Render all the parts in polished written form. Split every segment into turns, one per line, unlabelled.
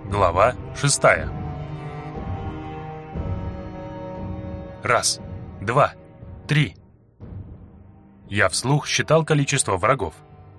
Глава 6. 1, 2, 3. Я вслух считал количество врагов.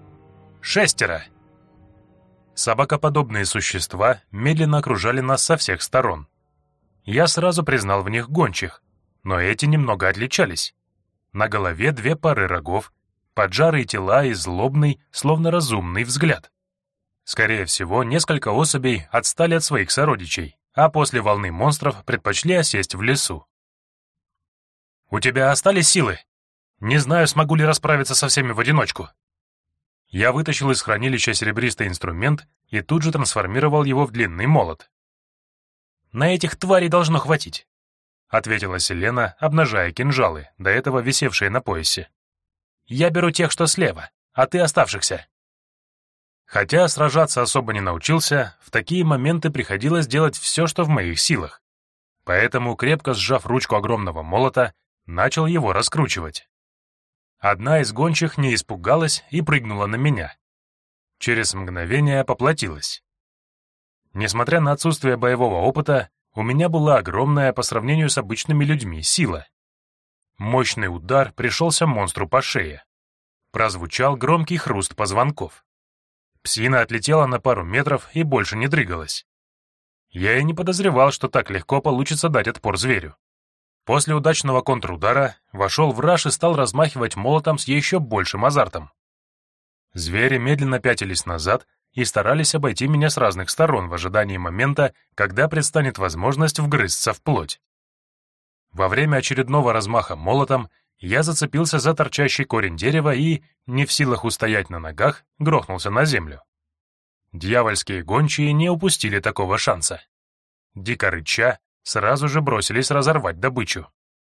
6. Собакоподобные существа медленно окружали нас со всех сторон. Я сразу признал в них гончих, но эти немного отличались. На голове 2 пары рогов, поджарые тела и злобный, словно разумный взгляд. Скорее всего, несколько особей отстали от своих сородичей, а после волны монстров предпочли осесть в лесу. «У тебя остались силы? Не знаю, смогу ли расправиться со всеми в одиночку». Я вытащил из хранилища серебристый инструмент и тут же трансформировал его в длинный молот. «На этих тварей должно хватить», — ответила Селена, обнажая кинжалы, до этого висевшие на поясе. «Я беру тех, что слева, а ты оставшихся». Хотя сражаться особо не научился, в такие моменты приходилось делать все, что в моих силах. Поэтому, крепко сжав ручку огромного молота, начал его раскручивать. Одна из гончих не испугалась и прыгнула на меня. Через мгновение поплатилась. Несмотря на отсутствие боевого опыта, у меня была огромная по сравнению с обычными людьми сила. Мощный удар пришелся монстру по шее. Прозвучал громкий хруст позвонков. Псина отлетела на пару метров и больше не дрыгалась. Я и не подозревал, что так легко получится дать отпор зверю. После удачного контрудара вошел в раж и стал размахивать молотом с еще большим азартом. Звери медленно пятились назад и старались обойти меня с разных сторон в ожидании момента, когда предстанет возможность вгрызться в плоть. Во время очередного размаха молотом я зацепился за торчащий корень дерева и, не в силах устоять на ногах, грохнулся на землю. Дьявольские гончие не упустили такого шанса. Дико рыча, сразу же бросились разорвать добычу.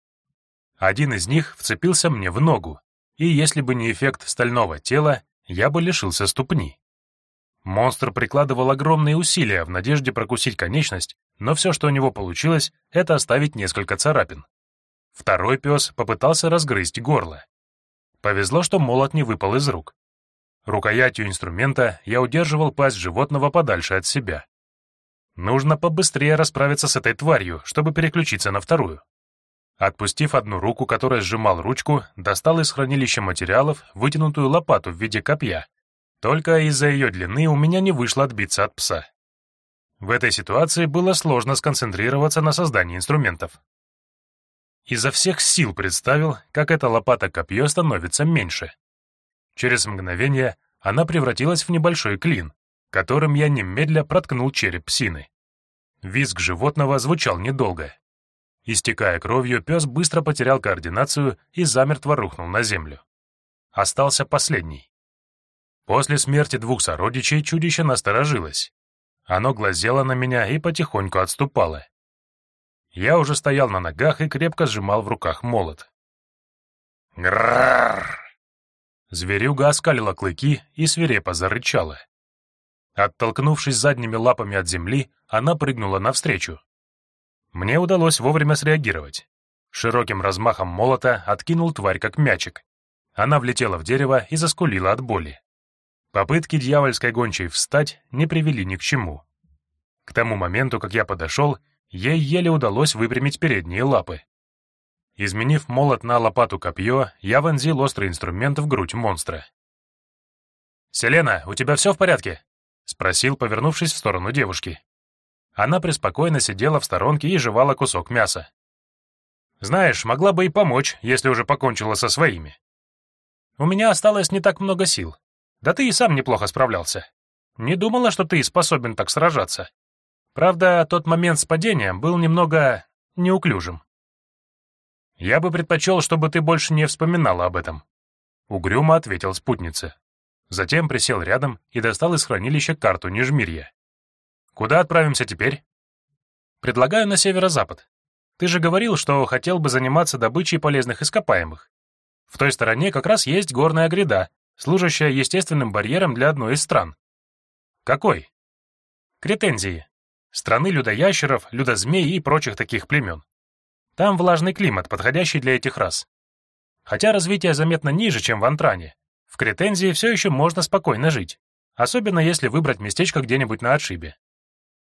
Один из них вцепился мне в ногу, и если бы не эффект стального тела, я бы лишился ступни. Монстр прикладывал огромные усилия в надежде прокусить конечность, но все, что у него получилось, это оставить несколько царапин. Второй пес попытался разгрызть горло. Повезло, что молот не выпал из рук. Рукоятью инструмента я удерживал пасть животного подальше от себя. Нужно побыстрее расправиться с этой тварью, чтобы переключиться на вторую. Отпустив одну руку, которая сжимал ручку, достал из хранилища материалов вытянутую лопату в виде копья. Только из-за ее длины у меня не вышло отбиться от пса. В этой ситуации было сложно сконцентрироваться на создании инструментов. Изо всех сил представил, как эта лопата-копье становится меньше. Через мгновение она превратилась в небольшой клин, которым я немедля проткнул череп псины. Визг животного звучал недолго. Истекая кровью, пес быстро потерял координацию и замертво рухнул на землю. Остался последний. После смерти 2 сородичей чудище насторожилось. Оно глазело на меня и потихоньку отступало. Я уже стоял на ногах и крепко сжимал в руках молот. Гррррр! Зверюга оскалила клыки и свирепо зарычала. Оттолкнувшись задними лапами от земли, она прыгнула навстречу. Мне удалось вовремя среагировать. Широким размахом молота откинул тварь как мячик. Она влетела в дерево и заскулила от боли. Попытки дьявольской гончей встать не привели ни к чему. К тому моменту, как я подошел, ей еле удалось выпрямить передние лапы. Изменив молот на лопату-копье, я вонзил острый инструмент в грудь монстра. «Селена, у тебя все в порядке?» — спросил, повернувшись в сторону девушки. Она преспокойно сидела в сторонке и жевала кусок мяса. «Знаешь, могла бы и помочь, если уже покончила со своими. У меня осталось не так много сил. Да ты и сам неплохо справлялся. Не думала, что ты способен так сражаться. Правда, тот момент с падением был немного неуклюжим. Я бы предпочел, чтобы ты больше не вспоминала об этом», — угрюмо ответил спутница. Затем присел рядом и достал из хранилища карту Нижмирья. «Куда отправимся теперь?» «Предлагаю на северо-запад. Ты же говорил, что хотел бы заниматься добычей полезных ископаемых. В той стороне как раз есть горная гряда, служащая естественным барьером для одной из стран». «Какой?» «Кретензии. Страны людоящеров, людозмей и прочих таких племен. Там влажный климат, подходящий для этих рас. Хотя развитие заметно ниже, чем в Антране, в Кретензии все еще можно спокойно жить, особенно если выбрать местечко где-нибудь на отшибе.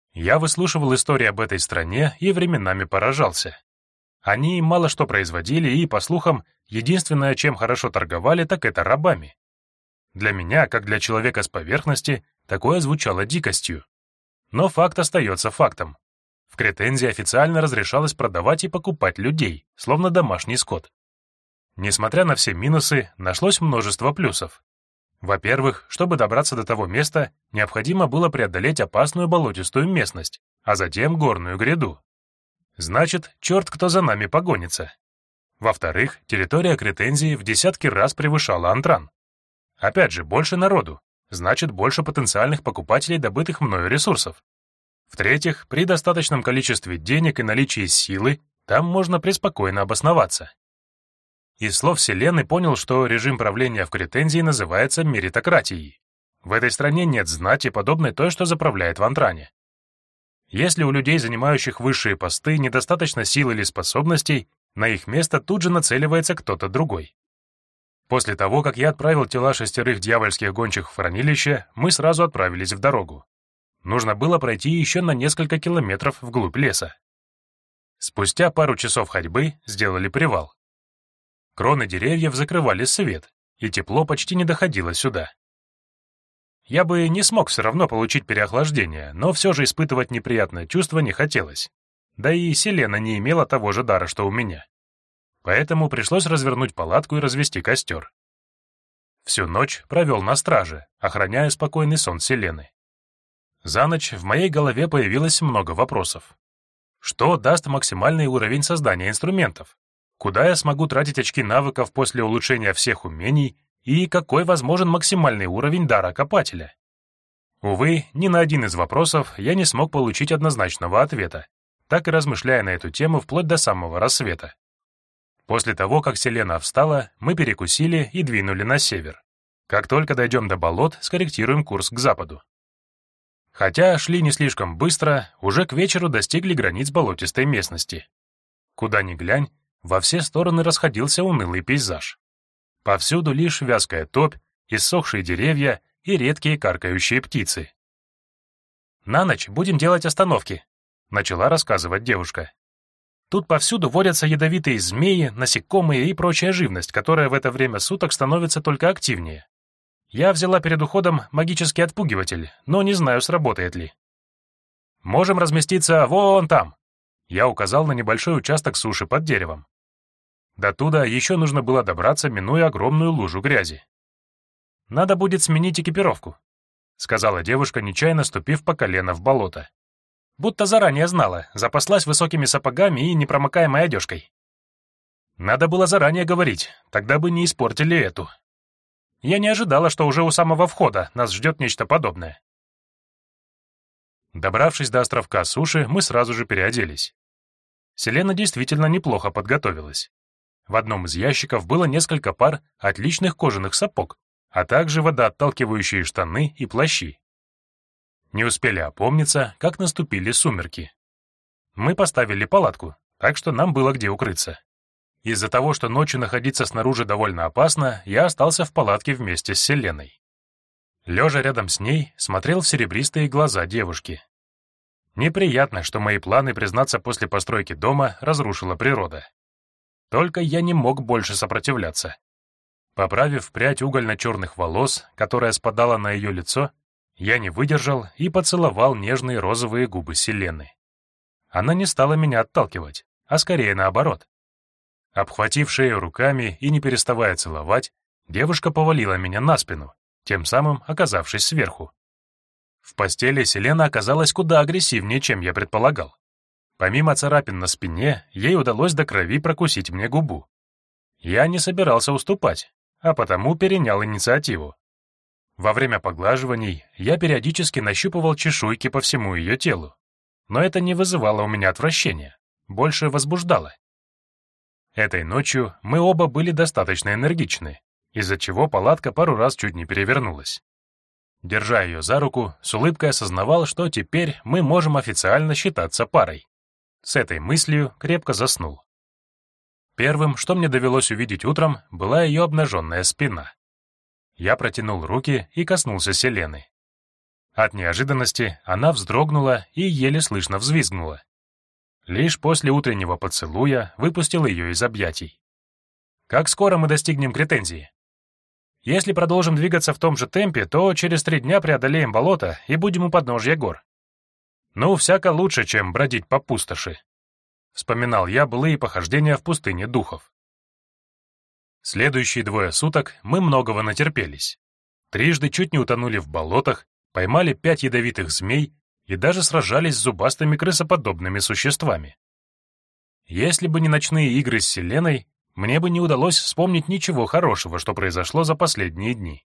Я выслушивал истории об этой стране и временами поражался. Они мало что производили и, по слухам, единственное, чем хорошо торговали, так это рабами. Для меня, как для человека с поверхности, такое звучало дикостью. Но факт остается фактом. В Кретензии официально разрешалось продавать и покупать людей, словно домашний скот. Несмотря на все минусы, нашлось множество плюсов. Во-первых, чтобы добраться до того места, необходимо было преодолеть опасную болотистую местность, а затем горную гряду. Значит, черт кто за нами погонится. Во-вторых, территория Кретензии в десятки раз превышала Антран. Опять же, больше народу, значит, больше потенциальных покупателей добытых мною ресурсов. В-третьих, при достаточном количестве денег и наличии силы, там можно преспокойно обосноваться. Из слов Селены понял, что режим правления в Кретензии называется меритократией. В этой стране нет знати, подобной той, что заправляет в Антране. Если у людей, занимающих высшие посты, недостаточно сил или способностей, на их место тут же нацеливается кто-то другой. После того, как я отправил тела 6 дьявольских гончих в хранилище, мы сразу отправились в дорогу. Нужно было пройти еще на несколько километров вглубь леса. Спустя пару часов ходьбы сделали привал. Кроны деревьев закрывали свет, и тепло почти не доходило сюда. Я бы не смог все равно получить переохлаждение, но все же испытывать неприятное чувство не хотелось. Да и Селена не имела того же дара, что у меня. Поэтому пришлось развернуть палатку и развести костер. Всю ночь провел на страже, охраняя спокойный сон Селены. За ночь в моей голове появилось много вопросов. Что даст максимальный уровень создания инструментов? Куда я смогу тратить очки навыков после улучшения всех умений? И какой возможен максимальный уровень дара копателя? Увы, ни на один из вопросов я не смог получить однозначного ответа, так и размышляя на эту тему вплоть до самого рассвета. После того, как Селена встала, мы перекусили и двинули на север. Как только дойдем до болот, скорректируем курс к западу. Хотя шли не слишком быстро, уже к вечеру достигли границ болотистой местности. Куда ни глянь, во все стороны расходился унылый пейзаж. Повсюду лишь вязкая топь, иссохшие деревья и редкие каркающие птицы. «На ночь будем делать остановки», — начала рассказывать девушка. «Тут повсюду водятся ядовитые змеи, насекомые и прочая живность, которая в это время суток становится только активнее. Я взяла перед уходом магический отпугиватель, но не знаю, сработает ли. Можем разместиться вон там». Я указал на небольшой участок суши под деревом. До туда еще нужно было добраться, минуя огромную лужу грязи. «Надо будет сменить экипировку», — сказала девушка, нечаянно ступив по колено в болото. Будто заранее знала, запаслась высокими сапогами и непромокаемой одежкой. Надо было заранее говорить, тогда бы не испортили эту. Я не ожидала, что уже у самого входа нас ждет нечто подобное. Добравшись до островка суши, мы сразу же переоделись. Селена действительно неплохо подготовилась. В одном из ящиков было несколько пар отличных кожаных сапог, а также водоотталкивающие штаны и плащи. Не успели опомниться, как наступили сумерки. Мы поставили палатку, так что нам было где укрыться. Из-за того, что ночью находиться снаружи довольно опасно, я остался в палатке вместе с Селеной. Лежа рядом с ней, смотрел в серебристые глаза девушки. Неприятно, что мои планы признаться после постройки дома разрушила природа. Только я не мог больше сопротивляться. Поправив прядь угольно-черных волос, которая спадала на ее лицо, я не выдержал и поцеловал нежные розовые губы Селены. Она не стала меня отталкивать, а скорее наоборот. Обхватив шею руками и не переставая целовать, девушка повалила меня на спину, тем самым оказавшись сверху. В постели Селена оказалась куда агрессивнее, чем я предполагал. Помимо царапин на спине, ей удалось до крови прокусить мне губу. Я не собирался уступать, а потому перенял инициативу. Во время поглаживаний я периодически нащупывал чешуйки по всему ее телу, но это не вызывало у меня отвращения, больше возбуждало. Этой ночью мы оба были достаточно энергичны, из-за чего палатка пару раз чуть не перевернулась. Держа ее за руку, с улыбкой осознавал, что теперь мы можем официально считаться парой. С этой мыслью крепко заснул. Первым, что мне довелось увидеть утром, была ее обнаженная спина. Я протянул руки и коснулся Селены. От неожиданности она вздрогнула и еле слышно взвизгнула. Лишь после утреннего поцелуя выпустил ее из объятий. «Как скоро мы достигнем Кретензии? Если продолжим двигаться в том же темпе, то через 3 дня преодолеем болото и будем у подножья гор. Ну, всяко лучше, чем бродить по пустоши», — вспоминал я былые похождения в пустыне духов. Следующие 2 суток мы многого натерпелись. Трижды чуть не утонули в болотах, поймали 5 ядовитых змей и даже сражались с зубастыми крысоподобными существами. Если бы не ночные игры с Селеной, мне бы не удалось вспомнить ничего хорошего, что произошло за последние дни.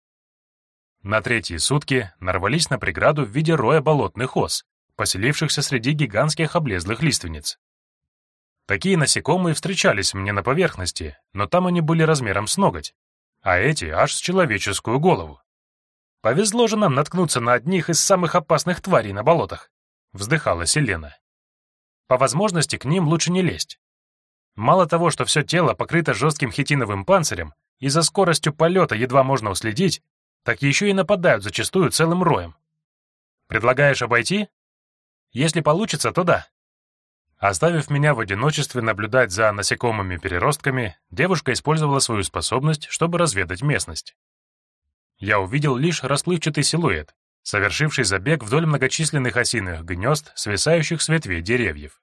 На 3-е сутки нарвались на преграду в виде роя болотных ос, поселившихся среди гигантских облезлых лиственниц. Такие насекомые встречались мне на поверхности, но там они были размером с ноготь, а эти аж с человеческую голову. «Повезло же нам наткнуться на одних из самых опасных тварей на болотах», — вздыхала Селена. «По возможности к ним лучше не лезть. Мало того, что все тело покрыто жестким хитиновым панцирем, и за скоростью полета едва можно уследить, так еще и нападают зачастую целым роем. Предлагаешь обойти? Если получится, то да». Оставив меня в одиночестве наблюдать за насекомыми-переростками, девушка использовала свою способность, чтобы разведать местность. Я увидел лишь расплывчатый силуэт, совершивший забег вдоль многочисленных осиных гнезд, свисающих с ветвей деревьев.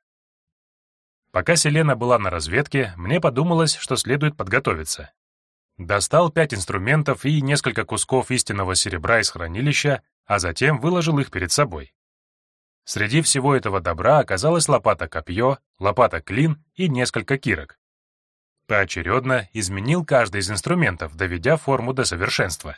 Пока Селена была на разведке, мне подумалось, что следует подготовиться. Достал 5 инструментов и несколько кусков истинного серебра из хранилища, а затем выложил их перед собой. Среди всего этого добра оказалась лопата-копье, лопата-клин и несколько кирок. Поочередно изменил каждый из инструментов, доведя форму до совершенства.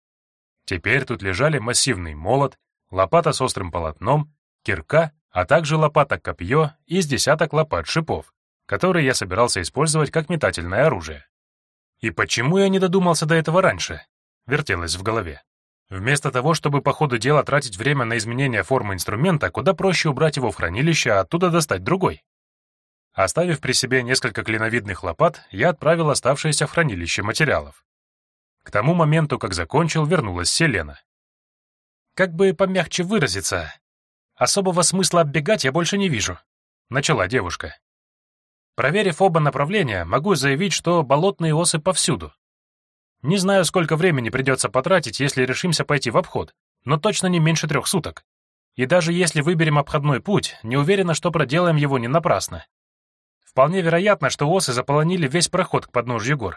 Теперь тут лежали массивный молот, лопата с острым полотном, кирка, а также лопата-копье и с десяток лопат-шипов, которые я собирался использовать как метательное оружие. И почему я не додумался до этого раньше? Вертелось в голове. Вместо того, чтобы по ходу дела тратить время на изменение формы инструмента, куда проще убрать его в хранилище, а оттуда достать другой. Оставив при себе несколько клиновидных лопат, я отправил оставшиеся в хранилище материалов. К тому моменту, как закончил, вернулась Селена. «Как бы помягче выразиться, особого смысла оббегать я больше не вижу», — начала девушка. «Проверив оба направления, могу заявить, что болотные осы повсюду. Не знаю, сколько времени придется потратить, если решимся пойти в обход, но точно не меньше 3 суток. И даже если выберем обходной путь, не уверена, что проделаем его не напрасно. Вполне вероятно, что осы заполонили весь проход к подножью гор.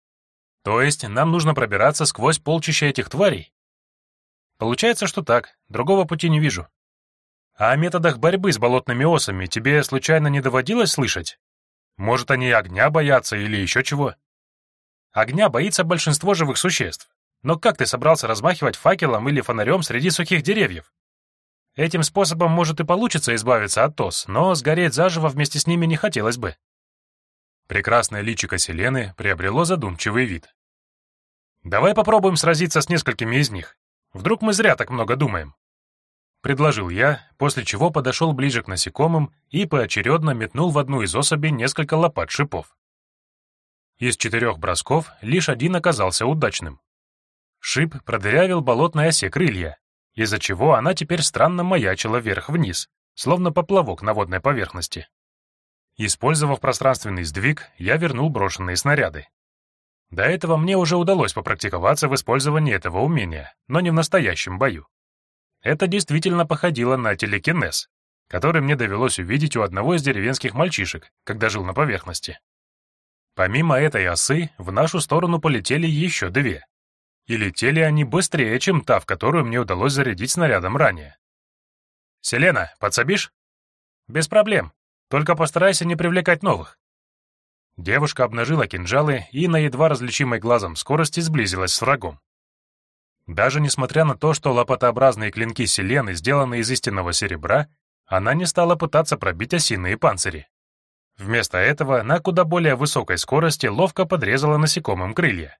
То есть нам нужно пробираться сквозь полчища этих тварей? Получается, что так, другого пути не вижу. А о методах борьбы с болотными осами тебе случайно не доводилось слышать? Может, они огня боятся или еще чего? Огня боится большинство живых существ. Но как ты собрался размахивать факелом или фонарем среди сухих деревьев? Этим способом, может, и получится избавиться от ос, но сгореть заживо вместе с ними не хотелось бы. Прекрасное личико Селены приобрело задумчивый вид. «Давай попробуем сразиться с несколькими из них. Вдруг мы зря так много думаем?» Предложил я, после чего подошел ближе к насекомым и поочередно метнул в одну из особей несколько лопат шипов. Из 4 бросков лишь один оказался удачным. Шип продырявил болотной осе крылья, из-за чего она теперь странно маячила вверх-вниз, словно поплавок на водной поверхности. Использовав пространственный сдвиг, я вернул брошенные снаряды. До этого мне уже удалось попрактиковаться в использовании этого умения, но не в настоящем бою. Это действительно походило на телекинез, который мне довелось увидеть у одного из деревенских мальчишек, когда жил на поверхности. Помимо этой осы, в нашу сторону полетели еще 2. И летели они быстрее, чем та, в которую мне удалось зарядить снарядом ранее. «Селена, подсобишь?» «Без проблем. Только постарайся не привлекать новых». Девушка обнажила кинжалы и на едва различимой глазом скорости сблизилась с врагом. Даже несмотря на то, что лопатообразные клинки Селены сделаны из истинного серебра, она не стала пытаться пробить осиные панцири. Вместо этого на куда более высокой скорости ловко подрезала насекомым крылья.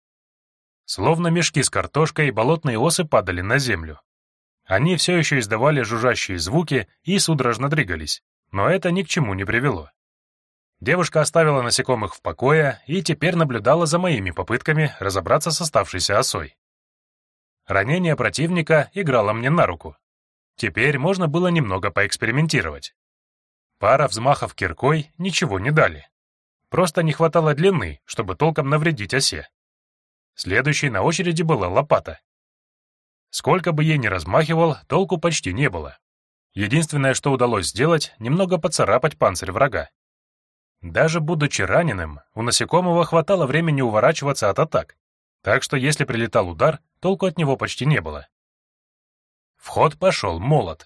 Словно мешки с картошкой, болотные осы падали на землю. Они все еще издавали жужжащие звуки и судорожно двигались, но это ни к чему не привело. Девушка оставила насекомых в покое и теперь наблюдала за моими попытками разобраться с оставшейся осой. Ранение противника играло мне на руку. Теперь можно было немного поэкспериментировать. Пара взмахов киркой ничего не дали. Просто не хватало длины, чтобы толком навредить осе. Следующей на очереди была лопата. Сколько бы ей ни размахивал, толку почти не было. Единственное, что удалось сделать, немного поцарапать панцирь врага. Даже будучи раненым, у насекомого хватало времени уворачиваться от атак, так что если прилетал удар, толку от него почти не было. В ход пошел молот.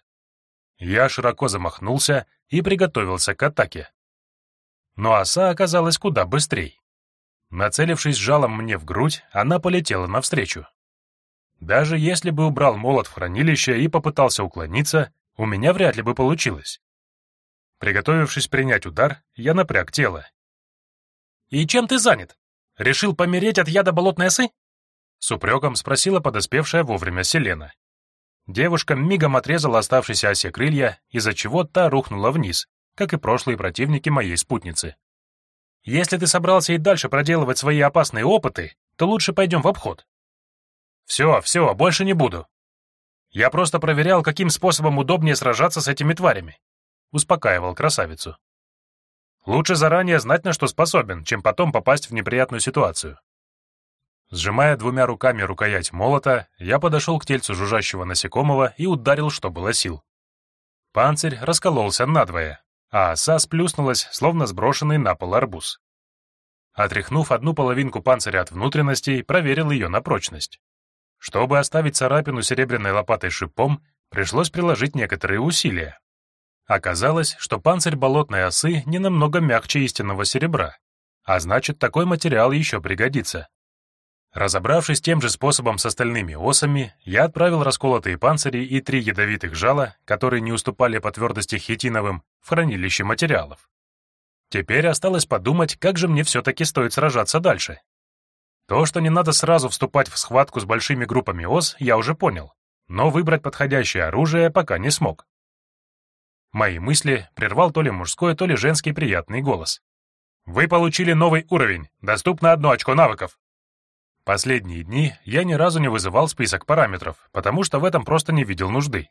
Я широко замахнулся и приготовился к атаке. Но оса оказалась куда быстрей. Нацелившись жалом мне в грудь, она полетела навстречу. Даже если бы убрал молот в хранилище и попытался уклониться, у меня вряд ли бы получилось. Приготовившись принять удар, я напряг тело. «И чем ты занят? Решил помереть от яда болотной осы?» С упреком спросила подоспевшая вовремя Селена. Девушка мигом отрезала оставшиеся осе крылья, из-за чего та рухнула вниз, как и прошлые противники моей спутницы. «Если ты собрался и дальше проделывать свои опасные опыты, то лучше пойдем в обход». «Все, больше не буду. Я просто проверял, каким способом удобнее сражаться с этими тварями», — успокаивал красавицу. «Лучше заранее знать, на что способен, чем потом попасть в неприятную ситуацию». Сжимая двумя руками рукоять молота, я подошел к тельцу жужжащего насекомого и ударил, что было сил. Панцирь раскололся надвое, а оса сплюснулась, словно сброшенный на пол арбуз. Отряхнув одну половинку панциря от внутренностей, проверил ее на прочность. Чтобы оставить царапину серебряной лопатой шипом, пришлось приложить некоторые усилия. Оказалось, что панцирь болотной осы не намного мягче истинного серебра, а значит, такой материал еще пригодится. Разобравшись тем же способом с остальными осами, я отправил расколотые панцири и 3 ядовитых жала, которые не уступали по твердости хитиновым, в хранилище материалов. Теперь осталось подумать, как же мне все-таки стоит сражаться дальше. То, что не надо сразу вступать в схватку с большими группами ос, я уже понял, но выбрать подходящее оружие пока не смог. Мои мысли прервал то ли мужской, то ли женский приятный голос. «Вы получили новый уровень, доступно 1 очко навыков». Последние дни я ни разу не вызывал список параметров, потому что в этом просто не видел нужды.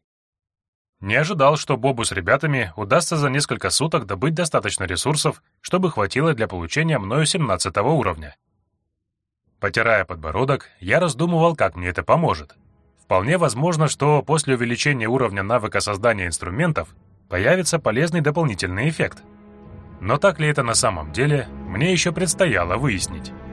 Не ожидал, что Бобу с ребятами удастся за несколько суток добыть достаточно ресурсов, чтобы хватило для получения мною 17 уровня. Потирая подбородок, я раздумывал, как мне это поможет. Вполне возможно, что после увеличения уровня навыка создания инструментов появится полезный дополнительный эффект. Но так ли это на самом деле, мне еще предстояло выяснить.